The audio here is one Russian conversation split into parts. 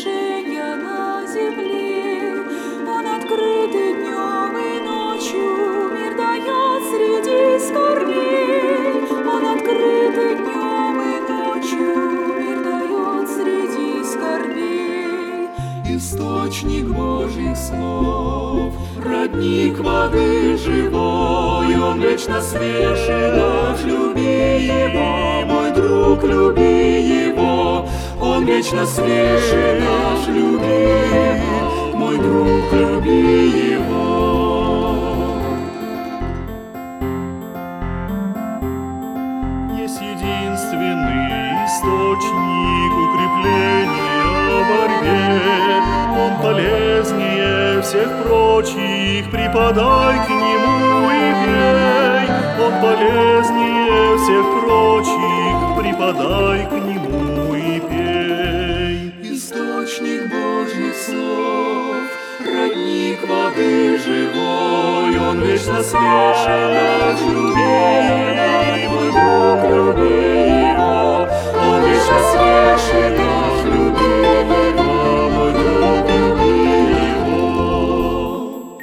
свершения на земле. Он открытый днем и ночью, мир дает среди скорбей. Он открытый днем и ночью, мир дает среди скорбей. Источник Божьих слов, родник воды живой, он вечно свежий, наш, люби его, мой друг, люби его. Он вечно свежий, наш, люби его, мой друг, люби его. Есть единственный источник укрепления в борьбе. Он полезнее всех прочих, припадай к нему и пей. Он полезнее всех прочих, припадай к нему и пей. Источник Божьих слов, родник воды живой, он вечно свежий, наш, люби его, мой друг, люби его. Он вечно свежий, наш, люби его, мой друг, люби его.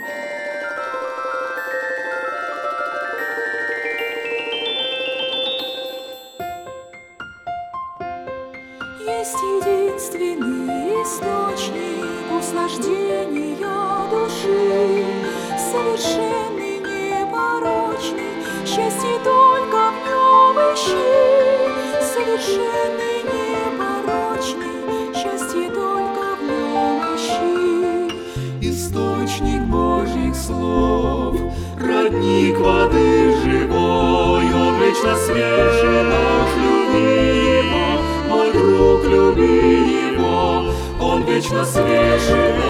Есть единственный источник услаждения души, совершенный, непорочный, счастье только в нем ищи. Совершенный, непорочный, счастье только в нем ищи. Источник Божьих слов, родник воды живой, он вечно свежий, наш, люби его, мой друг, люби его. Он вечно свежий,